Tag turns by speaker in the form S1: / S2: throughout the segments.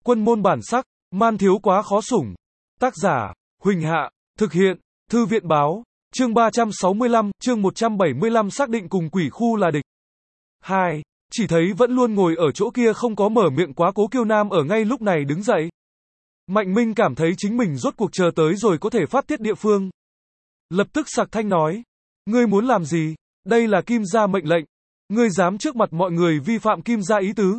S1: Quân môn bản sắc, man thiếu quá khó sủng. Tác giả, Huỳnh Hạ, thực hiện, Thư viện báo, chương 365, chương 175 xác định cùng quỷ khu là địch. 2. Chỉ thấy vẫn luôn ngồi ở chỗ kia không có mở miệng quá Cố Kiêu Nam ở ngay lúc này đứng dậy. Mạnh Minh cảm thấy chính mình rốt cuộc chờ tới rồi có thể phát tiết địa phương. Lập tức sặc thanh nói, ngươi muốn làm gì? Đây là Kim gia mệnh lệnh. Ngươi dám trước mặt mọi người vi phạm Kim gia ý tứ?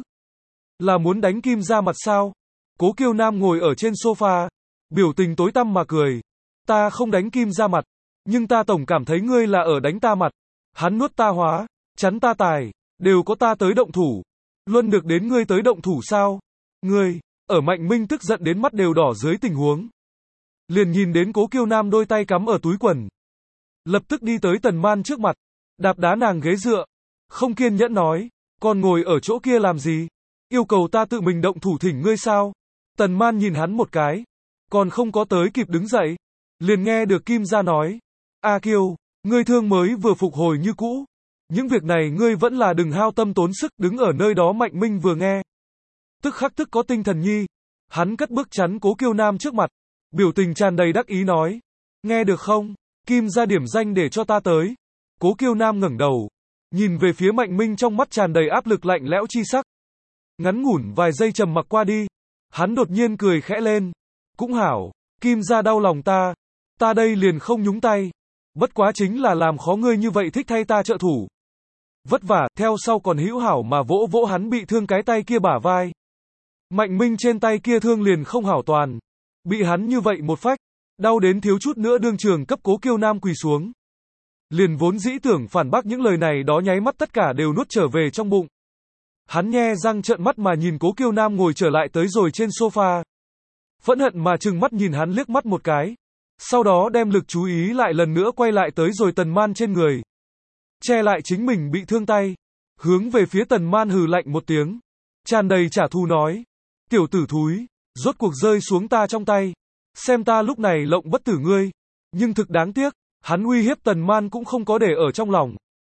S1: Là muốn đánh Kim gia mặt sao? Cố Kiêu Nam ngồi ở trên sofa, biểu tình tối tăm mà cười. Ta không đánh Kim gia mặt, nhưng ta tổng cảm thấy ngươi là ở đánh ta mặt. Hắn nuốt ta hóa, chắn ta tài, đều có ta tới động thủ. Luôn được đến ngươi tới động thủ sao? Ngươi, ở Mạnh Minh tức giận đến mắt đều đỏ dưới tình huống. Liền nhìn đến Cố Kiêu Nam đôi tay cắm ở túi quần. Lập tức đi tới Tần Man trước mặt, đạp đá nàng ghế dựa. Không kiên nhẫn nói, còn ngồi ở chỗ kia làm gì? Yêu cầu ta tự mình động thủ thỉnh ngươi sao? Tần Man nhìn hắn một cái, còn không có tới kịp đứng dậy. Liền nghe được Kim gia nói, A Kiêu, ngươi thương mới vừa phục hồi như cũ. Những việc này ngươi vẫn là đừng hao tâm tốn sức. Đứng ở nơi đó Mạnh Minh vừa nghe, tức khắc tức có tinh thần nhi. Hắn cất bước chắn Cố Kiêu Nam trước mặt, biểu tình tràn đầy đắc ý nói, nghe được không? Kim gia điểm danh để cho ta tới. Cố Kiêu Nam ngẩng đầu, nhìn về phía Mạnh Minh trong mắt tràn đầy áp lực lạnh lẽo chi sắc. Ngắn ngủn vài giây trầm mặc qua đi, hắn đột nhiên cười khẽ lên. Cũng hảo, Kim gia đau lòng ta đây liền không nhúng tay. Bất quá chính là làm khó ngươi như vậy thích thay ta trợ thủ. Vất vả, theo sau còn hữu hảo mà vỗ vỗ hắn bị thương cái tay kia bả vai. Mạnh Minh trên tay kia thương liền không hảo toàn. Bị hắn như vậy một phách, đau đến thiếu chút nữa đương trường cấp Cố Kiêu Nam quỳ xuống. Liền vốn dĩ tưởng phản bác những lời này đó nháy mắt tất cả đều nuốt trở về trong bụng. Hắn nhe răng trợn mắt mà nhìn Cố Kiêu Nam ngồi trở lại tới rồi trên sofa. Phẫn hận mà trừng mắt nhìn hắn liếc mắt một cái. Sau đó đem lực chú ý lại lần nữa quay lại tới rồi Tần Man trên người. Che lại chính mình bị thương tay. Hướng về phía Tần Man hừ lạnh một tiếng. Tràn đầy trả thù nói. Tiểu tử thúi, rốt cuộc rơi xuống ta trong tay. Xem ta lúc này lộng bất tử ngươi. Nhưng thực đáng tiếc, hắn uy hiếp Tần Man cũng không có để ở trong lòng.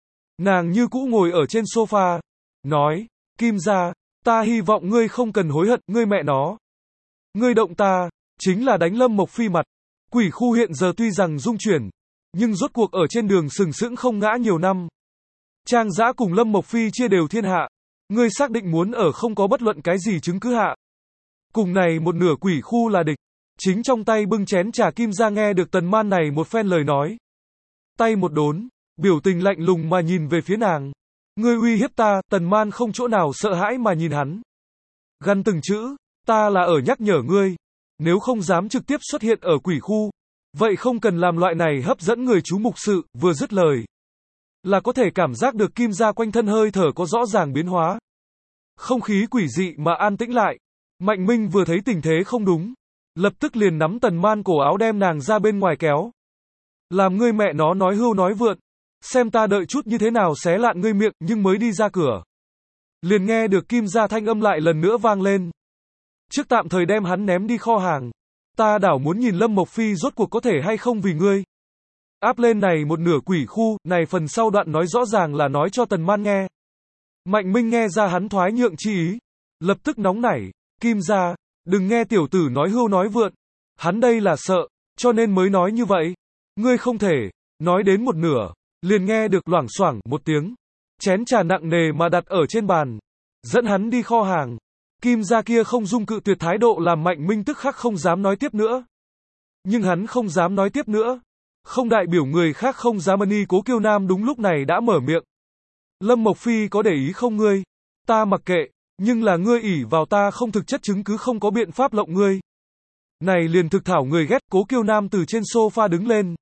S1: Nàng như cũ ngồi ở trên sofa. Nói, Kim gia, ta hy vọng ngươi không cần hối hận, ngươi mẹ nó. Ngươi động ta, chính là đánh Lâm Mộc Phi mặt. Quỷ khu hiện giờ tuy rằng dung chuyển, nhưng rốt cuộc ở trên đường sừng sững không ngã nhiều năm. Trang Dã cùng Lâm Mộc Phi chia đều thiên hạ. Ngươi xác định muốn ở không có bất luận cái gì chứng cứ hạ. Cùng này một nửa quỷ khu là địch. Chính trong tay bưng chén trà Kim gia nghe được Tần Man này một phen lời nói. Tay một đốn, biểu tình lạnh lùng mà nhìn về phía nàng. Ngươi uy hiếp ta, Tần Man không chỗ nào sợ hãi mà nhìn hắn. Gằn từng chữ, ta là ở nhắc nhở ngươi. Nếu không dám trực tiếp xuất hiện ở quỷ khu, vậy không cần làm loại này hấp dẫn người chú mục sự. Vừa dứt lời, là có thể cảm giác được Kim gia quanh thân hơi thở có rõ ràng biến hóa. Không khí quỷ dị mà an tĩnh lại. Mạnh Minh vừa thấy tình thế không đúng, lập tức liền nắm Tần Man cổ áo đem nàng ra bên ngoài kéo. Làm ngươi mẹ nó nói hưu nói vượn. Xem ta đợi chút như thế nào xé lạn ngươi miệng. Nhưng mới đi ra cửa, liền nghe được Kim gia thanh âm lại lần nữa vang lên. Trước tạm thời đem hắn ném đi kho hàng. Ta đảo muốn nhìn Lâm Mộc Phi rốt cuộc có thể hay không vì ngươi. Áp lên này một nửa quỷ khu. Này phần sau đoạn nói rõ ràng là nói cho Tần Man nghe. Mạnh Minh nghe ra hắn thoái nhượng chi ý, lập tức nóng nảy. Kim gia, đừng nghe tiểu tử nói hưu nói vượn. Hắn đây là sợ, cho nên mới nói như vậy. Ngươi không thể. Nói đến một nửa, liền nghe được loảng xoảng một tiếng. Chén trà nặng nề mà đặt ở trên bàn. Dẫn hắn đi kho hàng. Kim gia kia không dung cự tuyệt thái độ làm Mạnh Minh tức khắc không dám nói tiếp nữa. Nhưng hắn không dám nói tiếp nữa, không đại biểu người khác không dám ân y. Cố Kiêu Nam đúng lúc này đã mở miệng. Lâm Mộc Phi có để ý không ngươi? Ta mặc kệ, nhưng là ngươi ỷ vào ta không thực chất chứng cứ không có biện pháp lộng ngươi. Này liền thực thảo người ghét. Cố Kiêu Nam từ trên sofa đứng lên.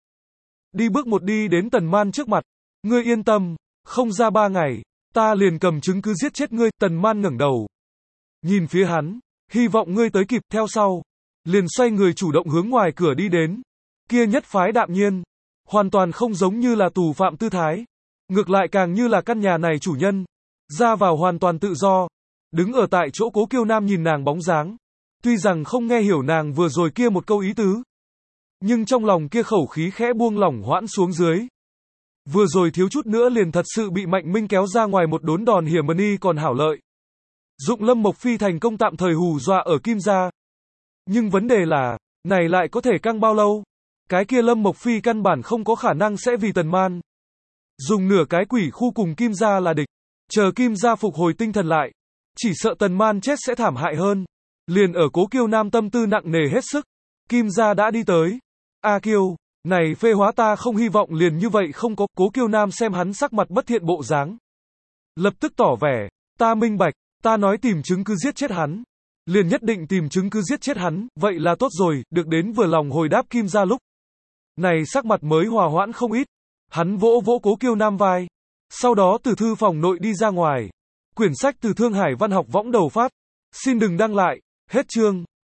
S1: Đi bước một đi đến Tần Man trước mặt. Ngươi yên tâm, không ra 3 ngày, ta liền cầm chứng cứ giết chết ngươi. Tần Man ngẩng đầu, nhìn phía hắn, hy vọng ngươi tới kịp. Theo sau, liền xoay người chủ động hướng ngoài cửa đi đến. Kia nhất phái đạm nhiên, hoàn toàn không giống như là tù phạm tư thái. Ngược lại càng như là căn nhà này chủ nhân. Ra vào hoàn toàn tự do. Đứng ở tại chỗ Cố Kiêu Nam nhìn nàng bóng dáng. Tuy rằng không nghe hiểu nàng vừa rồi kia một câu ý tứ, nhưng trong lòng kia khẩu khí khẽ buông lỏng hoãn xuống dưới. Vừa rồi thiếu chút nữa liền thật sự bị Mạnh Minh kéo ra ngoài một đốn đòn hiểm y còn hảo lợi. Dụng Lâm Mộc Phi thành công tạm thời hù dọa ở Kim gia. Nhưng vấn đề là, này lại có thể căng bao lâu? Cái kia Lâm Mộc Phi căn bản không có khả năng sẽ vì Tần Man dùng nửa cái quỷ khu cùng Kim gia là địch. Chờ Kim gia phục hồi tinh thần lại, chỉ sợ Tần Man chết sẽ thảm hại hơn. Liền ở Cố Kiêu Nam tâm tư nặng nề hết sức, Kim gia đã đi tới. A Kiêu, này phê hóa ta không hy vọng liền như vậy không có. Cố Kiêu Nam xem hắn sắc mặt bất thiện bộ dáng, lập tức tỏ vẻ, ta minh bạch, ta nói tìm chứng cứ giết chết hắn, liền nhất định tìm chứng cứ giết chết hắn, vậy là tốt rồi, được đến vừa lòng hồi đáp Kim gia lúc này sắc mặt mới hòa hoãn không ít. Hắn vỗ vỗ Cố Kiêu Nam vai, sau đó từ thư phòng nội đi ra ngoài. Quyển sách từ Thương Hải Văn học võng đầu phát. Xin đừng đăng lại, hết chương.